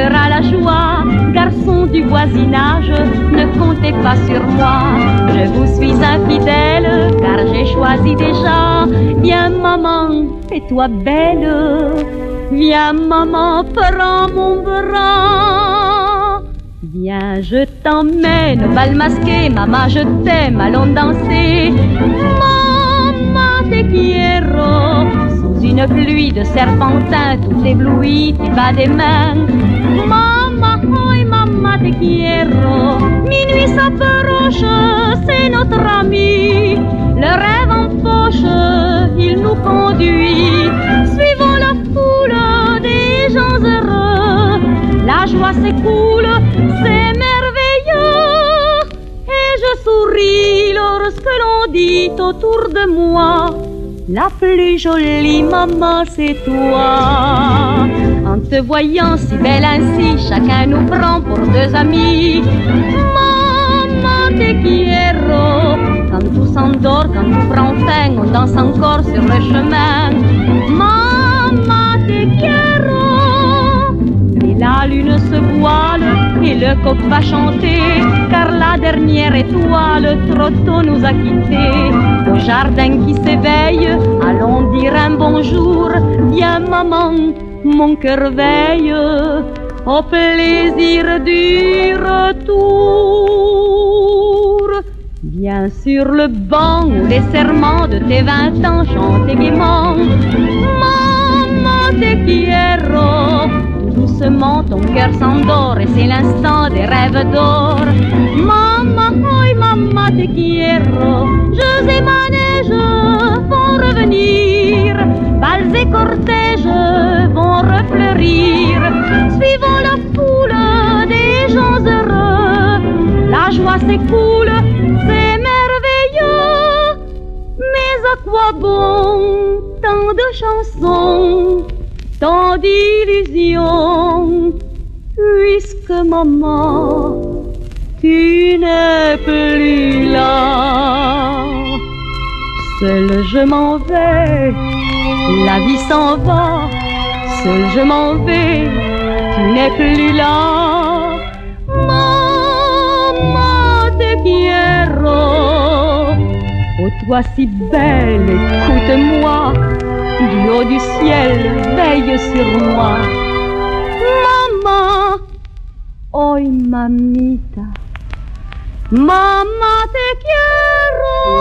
fera la joie. Garçon du voisinage, ne comptez pas sur moi. Je vous suis infidèle, car j'ai choisi déjà. Viens maman, fais-toi belle. Viens maman, prends mon bras. Viens, je t'emmène au bal masqué. Maman, je t'aime, allons danser. Maman, te quiero. Sous une pluie de serpentins, tout ébloui, tu bats des mains. Maman, oi, maman, te quiero. Minuit s'approche, c'est notre ami. Le rêve en poche, il nous conduit. Suivons la foule des gens heureux. La joie s'écoule, c'est merveilleux. Et je souris lorsque l'on dit autour de moi: la plus jolie maman, c'est toi. En te voyant si belle ainsi, chacun nous prend pour deux amis. Maman, te quiero. Quand tout s'endort, quand tout prend fin, on danse encore sur le chemin. Maman, te quiero. Et la lune se voile et le coq va chanter, car la dernière étoile trop tôt nous a quittés. Au jardin qui s'éveille, allons dire un bonjour. Viens maman, mon cœur veille au plaisir du retour. Viens sur le banc où les serments de tes 20 ans chantent gaiement. Maman, te quiero. Doucement ton cœur s'endort et c'est l'instant des rêves d'or. Maman, oi, maman, te quiero. Jeux et manèges vont revenir, bals et cortèges vont refleurir. Suivons la foule des gens heureux, la joie s'écoule, c'est merveilleux. Mais à quoi bon tant de chansons, tant d'illusions, puisque maman, tu n'es plus là. Seul je m'en vais, la vie s'en va. Seul je m'en vais, tu n'es plus là. Maman, te quiero. Oh toi si belle, écoute-moi. Du haut du ciel, veille sur moi. Maman, oi mamita, maman te quiero.